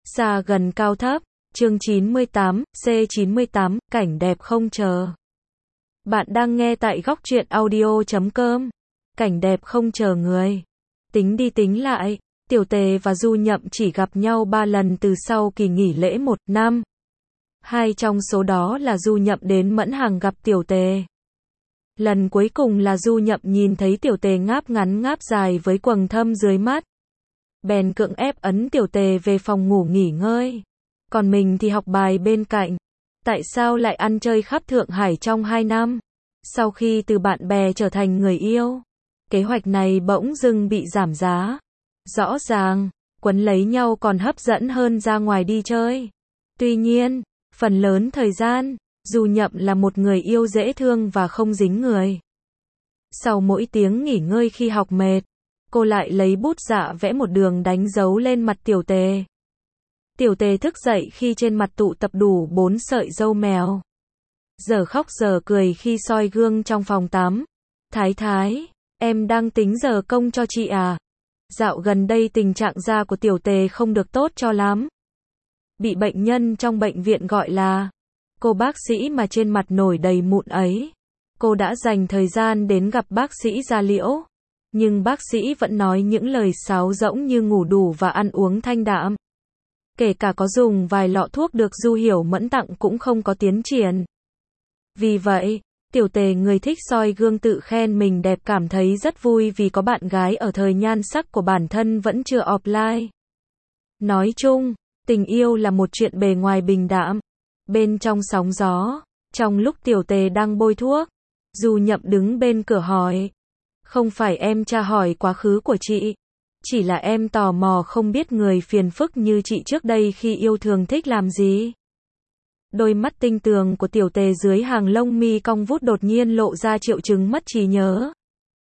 Xa gần cao thấp, chương 98, C98, cảnh đẹp không chờ. Bạn đang nghe tại góc truyện audio.com. Cảnh đẹp không chờ người. Tính đi tính lại, Tiểu Tề và Du Nhậm chỉ gặp nhau 3 lần từ sau kỳ nghỉ lễ 1 năm. 2 trong số đó là Du Nhậm đến Mẫn Hàng gặp Tiểu Tề. Lần cuối cùng là Du Nhậm nhìn thấy Tiểu Tề ngáp ngắn ngáp dài với quầng thâm dưới mắt. Bèn cưỡng ép ấn Tiểu Tề về phòng ngủ nghỉ ngơi. Còn mình thì học bài bên cạnh. Tại sao lại ăn chơi khắp Thượng Hải trong 2 năm? Sau khi từ bạn bè trở thành người yêu, kế hoạch này bỗng dưng bị giảm giá. Rõ ràng, quấn lấy nhau còn hấp dẫn hơn ra ngoài đi chơi. Tuy nhiên, phần lớn thời gian, Du Nhậm là một người yêu dễ thương và không dính người. Sau mỗi tiếng nghỉ ngơi khi học mệt, cô lại lấy bút dạ vẽ một đường đánh dấu lên mặt Tiểu Tề. Tiểu Tề thức dậy khi trên mặt tụ tập đủ 4 sợi râu mèo. Giờ khóc giờ cười khi soi gương trong phòng tắm. Thái thái, em đang tính giờ công cho chị à? Dạo gần đây tình trạng da của Tiểu Tề không được tốt cho lắm. Bị bệnh nhân trong bệnh viện gọi là cô bác sĩ mà trên mặt nổi đầy mụn ấy. Cô đã dành thời gian đến gặp bác sĩ da liễu. Nhưng bác sĩ vẫn nói những lời sáo rỗng như ngủ đủ và ăn uống thanh đạm. Kể cả có dùng vài lọ thuốc được Du Hiểu Mẫn tặng cũng không có tiến triển. Vì vậy, Tiểu Tề người thích soi gương tự khen mình đẹp cảm thấy rất vui vì có bạn gái ở thời nhan sắc của bản thân vẫn chưa offline. Nói chung, tình yêu là một chuyện bề ngoài bình đạm, bên trong sóng gió. Trong lúc Tiểu Tề đang bôi thuốc, Du Nhậm đứng bên cửa hỏi. Không phải em tra hỏi quá khứ của chị. Chỉ là em tò mò không biết người phiền phức như chị trước đây khi yêu thường thích làm gì. Đôi mắt tinh tường của Tiểu Tề dưới hàng lông mi cong vút đột nhiên lộ ra triệu chứng mất trí nhớ.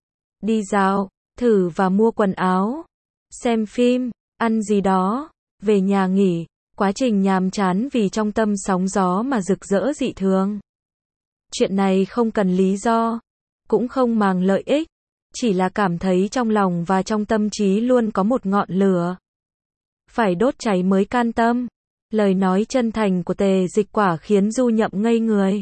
Đi dạo, thử và mua quần áo, xem phim, ăn gì đó, về nhà nghỉ, quá trình nhàm chán vì trong tâm sóng gió mà rực rỡ dị thường. Chuyện này không cần lý do, cũng không màng lợi ích. Chỉ là cảm thấy trong lòng và trong tâm trí luôn có một ngọn lửa. Phải đốt cháy mới can tâm. Lời nói chân thành của Tề Dịch Quả khiến Du Nhậm ngây người.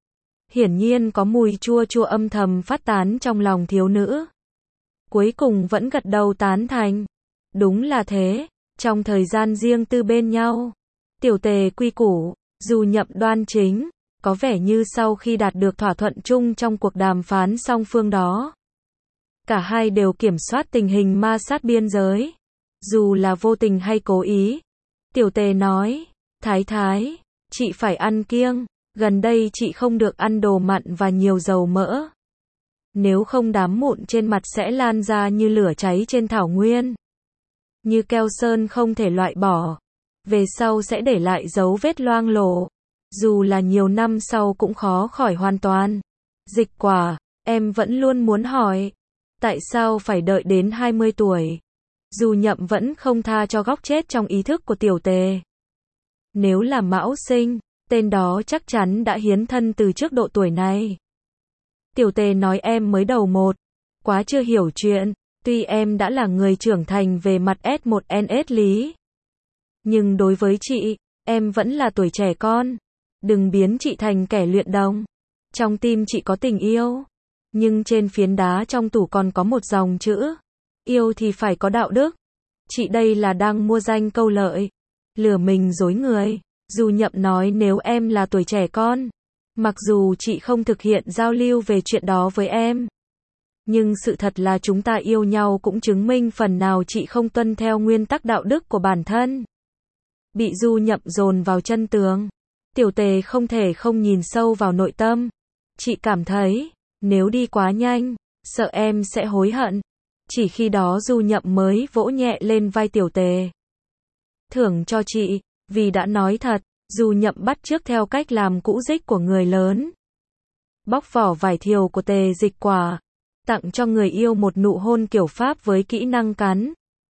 Hiển nhiên có mùi chua chua âm thầm phát tán trong lòng thiếu nữ. Cuối cùng vẫn gật đầu tán thành. Đúng là thế, trong thời gian riêng tư bên nhau, Tiểu Tề quy củ, Du Nhậm đoan chính, có vẻ như sau khi đạt được thỏa thuận chung trong cuộc đàm phán song phương đó. Cả hai đều kiểm soát tình hình ma sát biên giới. Dù là vô tình hay cố ý. Tiểu Tề nói, thái thái, chị phải ăn kiêng. Gần đây chị không được ăn đồ mặn và nhiều dầu mỡ. Nếu không đám mụn trên mặt sẽ lan ra như lửa cháy trên thảo nguyên. Như keo sơn không thể loại bỏ. Về sau sẽ để lại dấu vết loang lổ. Dù là nhiều năm sau cũng khó khỏi hoàn toàn. Dịch Quả, em vẫn luôn muốn hỏi. Tại sao phải đợi đến 20 tuổi? Du Nhậm vẫn không tha cho góc chết trong ý thức của Tiểu Tề. Nếu là Mão Sinh, tên đó chắc chắn đã hiến thân từ trước độ tuổi này. Tiểu Tề nói em mới đầu 1, quá chưa hiểu chuyện, tuy em đã là người trưởng thành về mặt S1NS lý. Nhưng đối với chị, em vẫn là tuổi trẻ con. Đừng biến chị thành kẻ luyện đồng. Trong tim chị có tình yêu. Nhưng trên phiến đá trong tủ còn có một dòng chữ. Yêu thì phải có đạo đức. Chị đây là đang mua danh câu lợi. Lừa mình dối người. Du Nhậm nói nếu em là tuổi trẻ con. Mặc dù chị không thực hiện giao lưu về chuyện đó với em. Nhưng sự thật là chúng ta yêu nhau cũng chứng minh phần nào chị không tuân theo nguyên tắc đạo đức của bản thân. Bị Du Nhậm dồn vào chân tường. Tiểu Tề không thể không nhìn sâu vào nội tâm. Chị cảm thấy, nếu đi quá nhanh, sợ em sẽ hối hận. Chỉ khi đó Du Nhậm mới vỗ nhẹ lên vai Tiểu Tề. Thưởng cho chị, vì đã nói thật. Du Nhậm bắt chước theo cách làm cũ dích của người lớn. Bóc vỏ vải thiều của Tề Dịch Quả. Tặng cho người yêu một nụ hôn kiểu Pháp với kỹ năng cắn,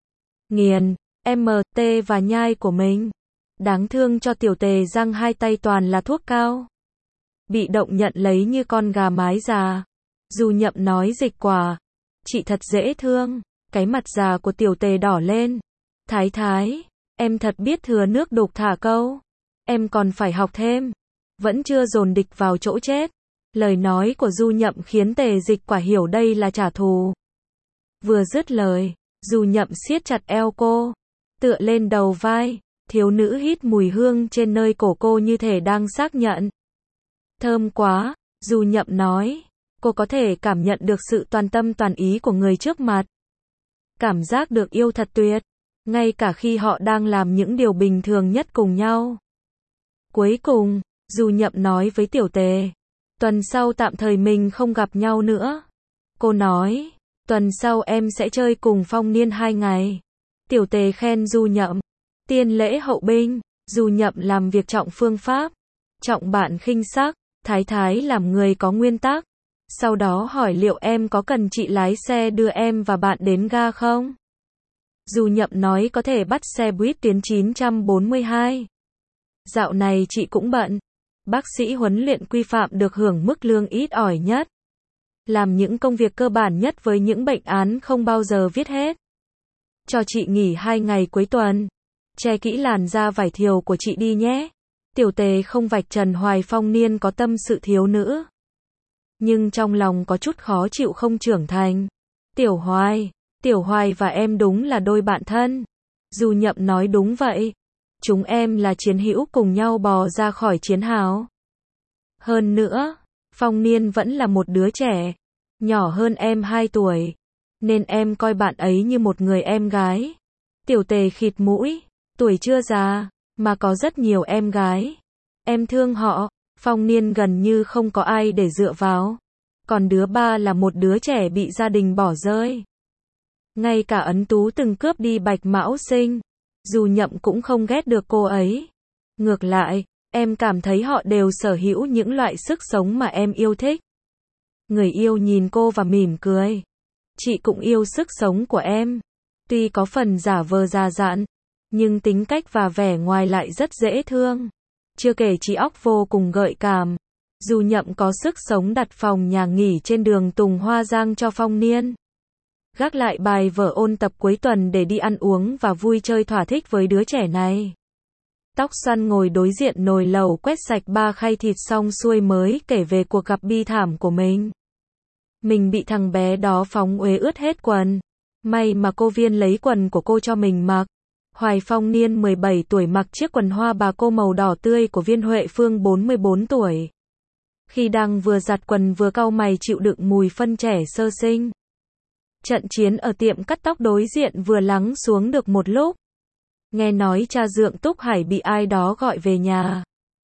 nghiền, MT và nhai của mình. Đáng thương cho Tiểu Tề răng hai tay toàn là thuốc cao. Bị động nhận lấy như con gà mái già. Du Nhậm nói Dịch Quả. Chị thật dễ thương. Cái mặt già của Tiểu Tề đỏ lên. Thái thái, Em thật biết thừa nước đục thả câu. Em còn phải học thêm. Vẫn chưa dồn địch vào chỗ chết. Lời nói của Du Nhậm khiến Tề Dịch Quả hiểu đây là trả thù. Vừa dứt lời, Du Nhậm siết chặt eo cô, tựa lên đầu vai, thiếu nữ hít mùi hương trên nơi cổ cô như thể đang xác nhận. Thơm quá, Du Nhậm nói, cô có thể cảm nhận được sự toàn tâm toàn ý của người trước mặt. Cảm giác được yêu thật tuyệt, ngay cả khi họ đang làm những điều bình thường nhất cùng nhau. Cuối cùng, Du Nhậm nói với Tiểu Tề, tuần sau tạm thời mình không gặp nhau nữa. Cô nói, tuần sau em sẽ chơi cùng Phong Niên 2 ngày. Tiểu Tề khen Du Nhậm, tiên lễ hậu binh, Du Nhậm làm việc trọng phương pháp, trọng bạn khinh sắc, thái thái làm người có nguyên tắc. Sau đó hỏi liệu em có cần chị lái xe đưa em và bạn đến ga không? Du Nhậm nói có thể bắt xe buýt tuyến 942. Dạo này chị cũng bận. Bác sĩ huấn luyện quy phạm được hưởng mức lương ít ỏi nhất. Làm những công việc cơ bản nhất với những bệnh án không bao giờ viết hết. Cho chị nghỉ 2 ngày cuối tuần. Che kỹ làn da vải thiều của chị đi nhé. Tiểu Tề không vạch trần Hoài Phong Niên có tâm sự thiếu nữ. Nhưng trong lòng có chút khó chịu không trưởng thành. Tiểu Hoài và em đúng là đôi bạn thân. Du Nhậm nói đúng vậy. Chúng em là chiến hữu cùng nhau bò ra khỏi chiến hào. Hơn nữa, Phong Niên vẫn là một đứa trẻ, nhỏ hơn em 2 tuổi, nên em coi bạn ấy như một người em gái. Tiểu Tề khịt mũi, tuổi chưa già, mà có rất nhiều em gái. Em thương họ. Phong Niên gần như không có ai để dựa vào. Còn đứa ba là một đứa trẻ bị gia đình bỏ rơi. Ngay cả Ấn Tú từng cướp đi Bạch Mão Sinh, Du Nhậm cũng không ghét được cô ấy. Ngược lại, em cảm thấy họ đều sở hữu những loại sức sống mà em yêu thích. Người yêu nhìn cô và mỉm cười. Chị cũng yêu sức sống của em. Tuy có phần giả vờ già dặn, nhưng tính cách và vẻ ngoài lại rất dễ thương. Chưa kể trí óc vô cùng gợi cảm. Du Nhậm có sức sống đặt phòng nhà nghỉ trên đường Tùng Hoa Giang cho Phong Niên. Gác lại bài vở ôn tập cuối tuần để đi ăn uống và vui chơi thỏa thích với đứa trẻ này. Tóc xoăn ngồi đối diện nồi lẩu quét sạch 3 khay thịt xong xuôi mới kể về cuộc gặp bi thảm của mình. Mình bị thằng bé đó phóng uế ướt hết quần. May mà cô Viên lấy quần của cô cho mình mặc. Hoài Phong Niên 17 tuổi mặc chiếc quần hoa bà cô màu đỏ tươi của Viên Huệ Phương 44 tuổi. Khi đang vừa giặt quần vừa cau mày chịu đựng mùi phân trẻ sơ sinh. Trận chiến ở tiệm cắt tóc đối diện vừa lắng xuống được một lúc. Nghe nói cha dượng Túc Hải bị ai đó gọi về nhà.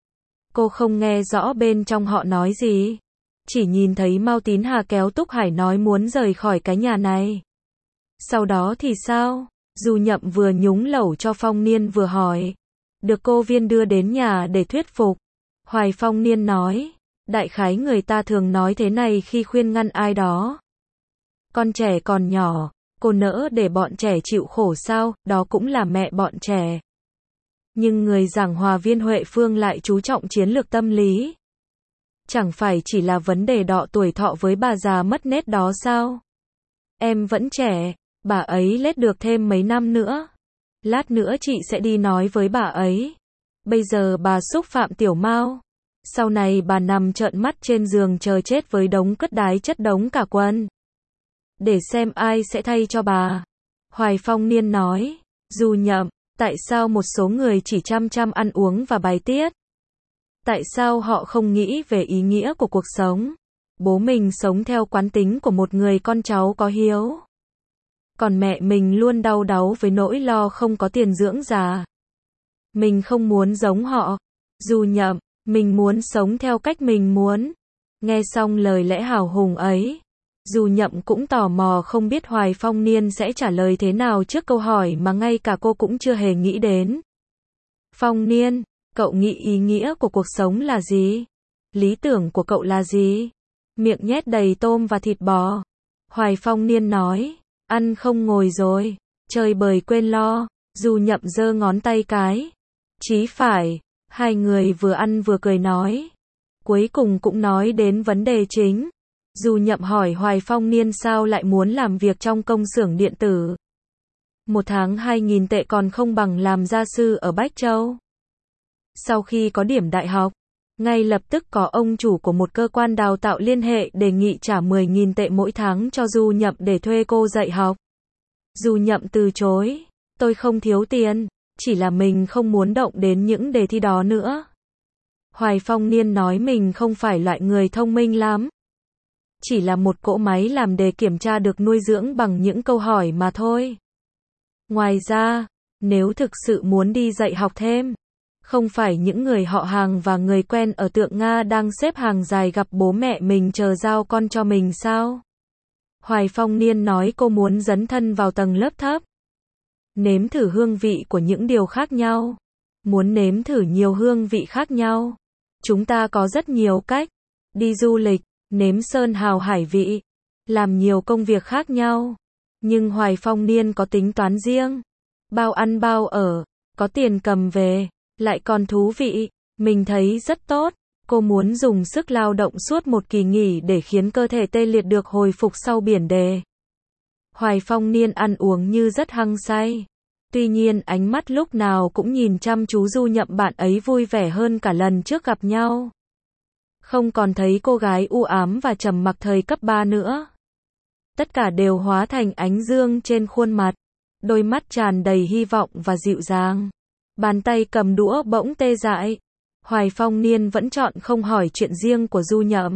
Cô không nghe rõ bên trong họ nói gì. Chỉ nhìn thấy Mao Tín Hà kéo Túc Hải nói muốn rời khỏi cái nhà này. Sau đó thì sao? Du Nhậm vừa nhúng lẩu cho Phong Niên vừa hỏi. Được cô Viên đưa đến nhà để thuyết phục. Hoài Phong Niên nói. Đại khái người ta thường nói thế này khi khuyên ngăn ai đó. Con trẻ còn nhỏ, cô nỡ để bọn trẻ chịu khổ sao, đó cũng là mẹ bọn trẻ. Nhưng người giảng hòa Viên Huệ Phương lại chú trọng chiến lược tâm lý. Chẳng phải chỉ là vấn đề đọ tuổi thọ với bà già mất nết đó sao? Em vẫn trẻ, bà ấy lết được thêm mấy năm nữa. Lát nữa chị sẽ đi nói với bà ấy. Bây giờ bà xúc phạm Tiểu Mao. Sau này bà nằm trợn mắt trên giường chờ chết với đống cất đái chất đống cả quân. Để xem ai sẽ thay cho bà. Hoài Phong Niên nói. Du Nhậm, tại sao một số người chỉ chăm chăm ăn uống và bài tiết? Tại sao họ không nghĩ về ý nghĩa của cuộc sống? Bố mình sống theo quán tính của một người con cháu có hiếu. Còn mẹ mình luôn đau đáu với nỗi lo không có tiền dưỡng già. Mình không muốn giống họ. Du Nhậm, mình muốn sống theo cách mình muốn. Nghe xong lời lẽ hào hùng ấy, Du Nhậm cũng tò mò không biết Hoài Phong Niên sẽ trả lời thế nào trước câu hỏi mà ngay cả cô cũng chưa hề nghĩ đến. Phong Niên, cậu nghĩ ý nghĩa của cuộc sống là gì? Lý tưởng của cậu là gì? Miệng nhét đầy tôm và thịt bò. Hoài Phong Niên nói, ăn không ngồi rồi, chơi bời quên lo. Du Nhậm giơ ngón tay cái. Chí phải, hai người vừa ăn vừa cười nói. Cuối cùng cũng nói đến vấn đề chính. Du Nhậm hỏi Hoài Phong Niên sao lại muốn làm việc trong công xưởng điện tử. một tháng 2.000 tệ còn không bằng làm gia sư ở Bách Châu. Sau khi có điểm đại học, ngay lập tức có ông chủ của một cơ quan đào tạo liên hệ đề nghị trả 10.000 tệ mỗi tháng cho Du Nhậm để thuê cô dạy học. Du Nhậm từ chối, tôi không thiếu tiền, chỉ là mình không muốn động đến những đề thi đó nữa. Hoài Phong Niên nói mình không phải loại người thông minh lắm. Chỉ là một cỗ máy làm đề kiểm tra được nuôi dưỡng bằng những câu hỏi mà thôi. Ngoài ra, nếu thực sự muốn đi dạy học thêm, không phải những người họ hàng và người quen ở Tượng Nga đang xếp hàng dài gặp bố mẹ mình chờ giao con cho mình sao? Hoài Phong Niên nói cô muốn dấn thân vào tầng lớp thấp. Nếm thử hương vị của những điều khác nhau. Muốn nếm thử nhiều hương vị khác nhau. Chúng ta có rất nhiều cách. Đi du lịch, nếm sơn hào hải vị, làm nhiều công việc khác nhau. Nhưng Hoài Phong Niên có tính toán riêng. Bao ăn bao ở, có tiền cầm về, lại còn thú vị. Mình thấy rất tốt. Cô muốn dùng sức lao động suốt một kỳ nghỉ để khiến cơ thể tê liệt được hồi phục sau biển đề. Hoài Phong Niên ăn uống như rất hăng say. Tuy nhiên ánh mắt lúc nào cũng nhìn chăm chú Du Nhậm, bạn ấy vui vẻ hơn cả lần trước gặp nhau. Không còn thấy cô gái u ám và trầm mặc thời cấp 3 nữa. Tất cả đều hóa thành ánh dương trên khuôn mặt. Đôi mắt tràn đầy hy vọng và dịu dàng. Bàn tay cầm đũa bỗng tê dại. Hoài Phong Niên vẫn chọn không hỏi chuyện riêng của Du Nhậm.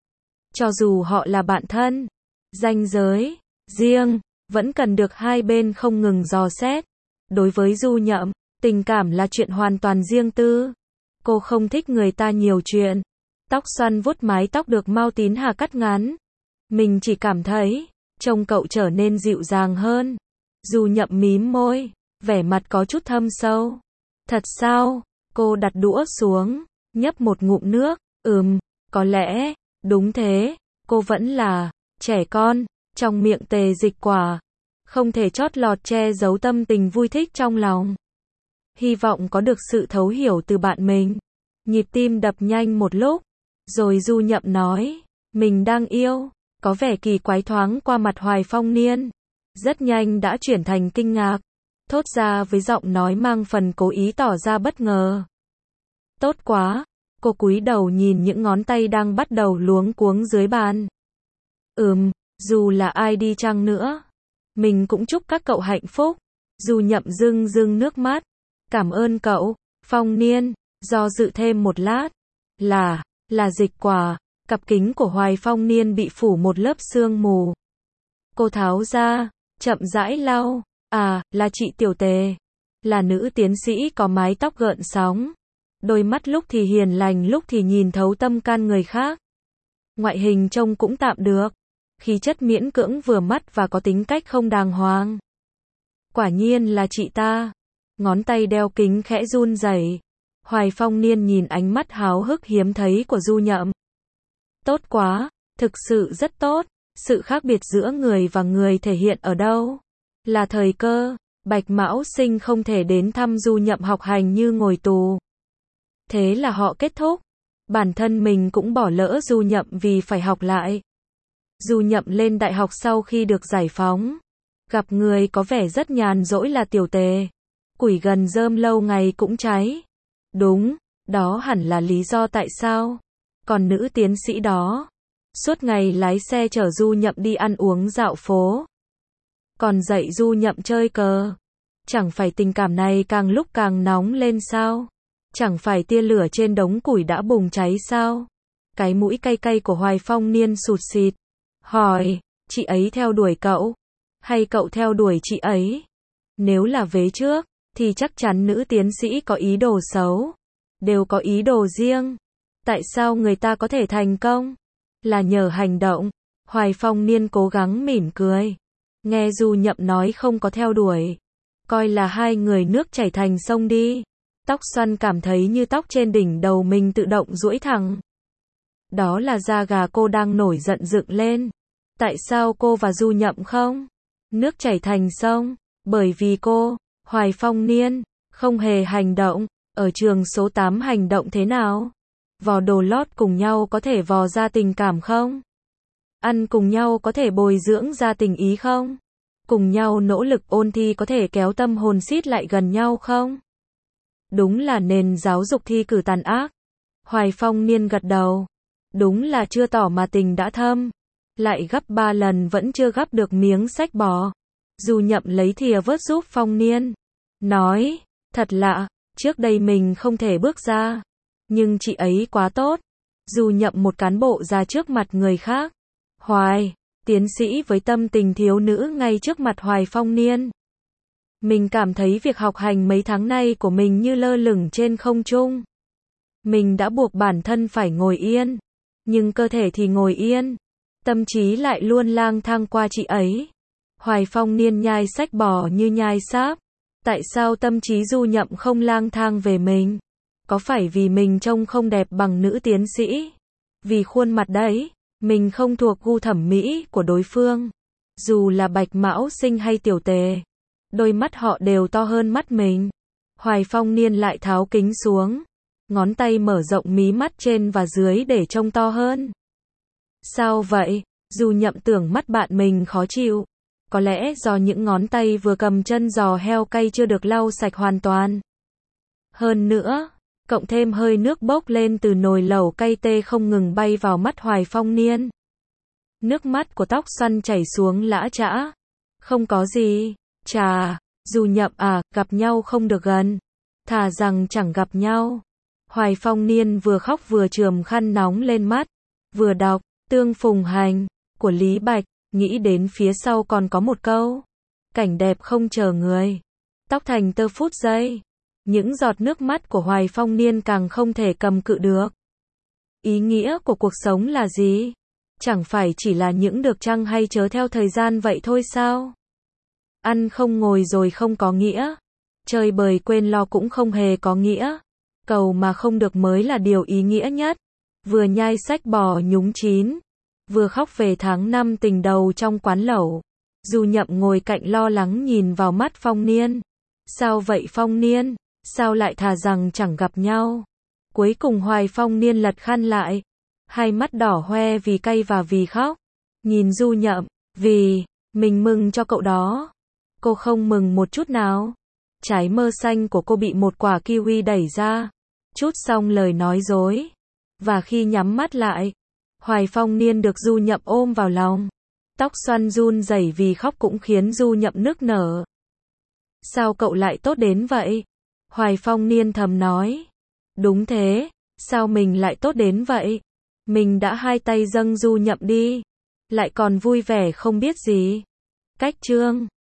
Cho dù họ là bạn thân, ranh giới riêng vẫn cần được hai bên không ngừng dò xét. Đối với Du Nhậm, tình cảm là chuyện hoàn toàn riêng tư. Cô không thích người ta nhiều chuyện. Tóc xoăn vuốt mái tóc được Mao Tín Hà cắt ngắn. Mình chỉ cảm thấy trông cậu trở nên dịu dàng hơn. Du Nhậm mím môi, vẻ mặt có chút thâm sâu. Thật sao? Cô đặt đũa xuống, nhấp một ngụm nước. Có lẽ, đúng thế, cô vẫn là trẻ con, trong miệng Tề Dịch Quả, không thể chót lọt che giấu tâm tình vui thích trong lòng. Hy vọng có được sự thấu hiểu từ bạn mình. Nhịp tim đập nhanh một lúc, rồi Du Nhậm nói, mình đang yêu. Có vẻ kỳ quái thoáng qua mặt Hoài Phong Niên. Rất nhanh đã chuyển thành kinh ngạc. Thốt ra với giọng nói mang phần cố ý tỏ ra bất ngờ. Tốt quá. Cô cúi đầu nhìn những ngón tay đang bắt đầu luống cuống dưới bàn. Dù là ai đi chăng nữa, mình cũng chúc các cậu hạnh phúc. Du Nhậm rưng rưng nước mắt. Cảm ơn cậu, Phong Niên. Do dự thêm một lát. Là Dịch Quả. Cặp kính của Hoài Phong Niên bị phủ một lớp sương mù. Cô tháo ra, chậm rãi lau. Là chị Tiểu Tề. Là nữ tiến sĩ có mái tóc gợn sóng. Đôi mắt lúc thì hiền lành lúc thì nhìn thấu tâm can người khác. Ngoại hình trông cũng tạm được. Khí chất miễn cưỡng vừa mắt và có tính cách không đàng hoàng. Quả nhiên là chị ta. Ngón tay đeo kính khẽ run rẩy. Hoài Phong Niên nhìn ánh mắt háo hức hiếm thấy của Du Nhậm. Tốt quá, thực sự rất tốt. Sự khác biệt giữa người và người thể hiện ở đâu? Là thời cơ. Bạch Mão Sinh không thể đến thăm Du Nhậm học hành như ngồi tù. Thế là họ kết thúc. Bản thân mình cũng bỏ lỡ Du Nhậm vì phải học lại. Du Nhậm lên đại học sau khi được giải phóng. Gặp người có vẻ rất nhàn rỗi là Tiểu Tề. Củi gần rơm lâu ngày cũng cháy. Đúng, đó hẳn là lý do tại sao. Còn nữ tiến sĩ đó, suốt ngày lái xe chở Du Nhậm đi ăn uống dạo phố. Còn dạy Du Nhậm chơi cờ. Chẳng phải tình cảm này càng lúc càng nóng lên sao? Chẳng phải tia lửa trên đống củi đã bùng cháy sao? Cái mũi cay cay của Hoài Phong Niên sụt xịt. Hỏi, chị ấy theo đuổi cậu? Hay cậu theo đuổi chị ấy? Nếu là vế trước, thì chắc chắn nữ tiến sĩ có ý đồ xấu. Đều có ý đồ riêng. Tại sao người ta có thể thành công? Là nhờ hành động. Hoài Phong Niên cố gắng mỉm cười. Nghe Du Nhậm nói không có theo đuổi. Coi là hai người nước chảy thành sông đi. Tóc xoăn cảm thấy như tóc trên đỉnh đầu mình tự động duỗi thẳng. Đó là da gà cô đang nổi giận dựng lên. Tại sao cô và Du Nhậm không? Nước chảy thành sông. Bởi vì cô, Hoài Phong Niên, không hề hành động. Ở trường số 8 hành động thế nào? Vò đồ lót cùng nhau có thể vò ra tình cảm không? Ăn cùng nhau có thể bồi dưỡng ra tình ý không? Cùng nhau nỗ lực ôn thi có thể kéo tâm hồn xít lại gần nhau không? Đúng là nền giáo dục thi cử tàn ác. Hoài Phong Niên gật đầu. Đúng là chưa tỏ mà tình đã thâm. Lại gấp 3 lần vẫn chưa gấp được miếng sách bò. Du Nhậm lấy thìa vớt giúp Phong Niên. Nói, thật lạ, trước đây mình không thể bước ra. Nhưng chị ấy quá tốt. Du Nhậm một cán bộ ra trước mặt người khác. Hoài, tiến sĩ với tâm tình thiếu nữ ngay trước mặt Hoài Phong Niên. Mình cảm thấy việc học hành mấy tháng nay của mình như lơ lửng trên không trung. Mình đã buộc bản thân phải ngồi yên. Nhưng cơ thể thì ngồi yên. Tâm trí lại luôn lang thang qua chị ấy. Hoài Phong Niên nhai sách bò như nhai sáp. Tại sao tâm trí Du Nhậm không lang thang về mình? Có phải vì mình trông không đẹp bằng nữ tiến sĩ? Vì khuôn mặt đấy, mình không thuộc gu thẩm mỹ của đối phương. Dù là Bạch Mão Sinh hay Tiểu Tề, đôi mắt họ đều to hơn mắt mình. Hoài Phong Niên lại tháo kính xuống. Ngón tay mở rộng mí mắt trên và dưới để trông to hơn. Sao vậy? Du Nhậm tưởng mắt bạn mình khó chịu. Có lẽ do những ngón tay vừa cầm chân giò heo cay chưa được lau sạch hoàn toàn. Hơn nữa, cộng thêm hơi nước bốc lên từ nồi lẩu cay tê không ngừng bay vào mắt Hoài Phong Niên. Nước mắt của tóc xoăn chảy xuống lã chã. Không có gì. Chà, Du Nhậm à, gặp nhau không được gần. Thà rằng chẳng gặp nhau. Hoài Phong Niên vừa khóc vừa chườm khăn nóng lên mắt. Vừa đọc, Tương Phùng Hành, của Lý Bạch, nghĩ đến phía sau còn có một câu. Cảnh đẹp không chờ người. Tóc thành tơ phút giây. Những giọt nước mắt của Hoài Phong Niên càng không thể cầm cự được. Ý nghĩa của cuộc sống là gì? Chẳng phải chỉ là những được chăng hay chớ theo thời gian vậy thôi sao? Ăn không ngồi rồi không có nghĩa. Chơi bời quên lo cũng không hề có nghĩa. Cầu mà không được mới là điều ý nghĩa nhất. Vừa nhai sách bò nhúng chín. Vừa khóc về tháng 5 tình đầu trong quán lẩu. Du Nhậm ngồi cạnh lo lắng nhìn vào mắt Phong Niên. Sao vậy Phong Niên? Sao lại thà rằng chẳng gặp nhau? Cuối cùng Hoài Phong Niên lật khăn lại. Hai mắt đỏ hoe vì cay và vì khóc. Nhìn Du Nhậm, vì, mình mừng cho cậu đó. Cô không mừng một chút nào. Trái mơ xanh của cô bị một quả kiwi đẩy ra. Chút xong lời nói dối. Và khi nhắm mắt lại, Hoài Phong Niên được Du Nhậm ôm vào lòng. Tóc xoăn run rẩy vì khóc cũng khiến Du Nhậm nức nở. Sao cậu lại tốt đến vậy? Hoài Phong Niên thầm nói. Đúng thế, sao mình lại tốt đến vậy? Mình đã hai tay dâng Du Nhậm đi. Lại còn vui vẻ không biết gì. Cách chương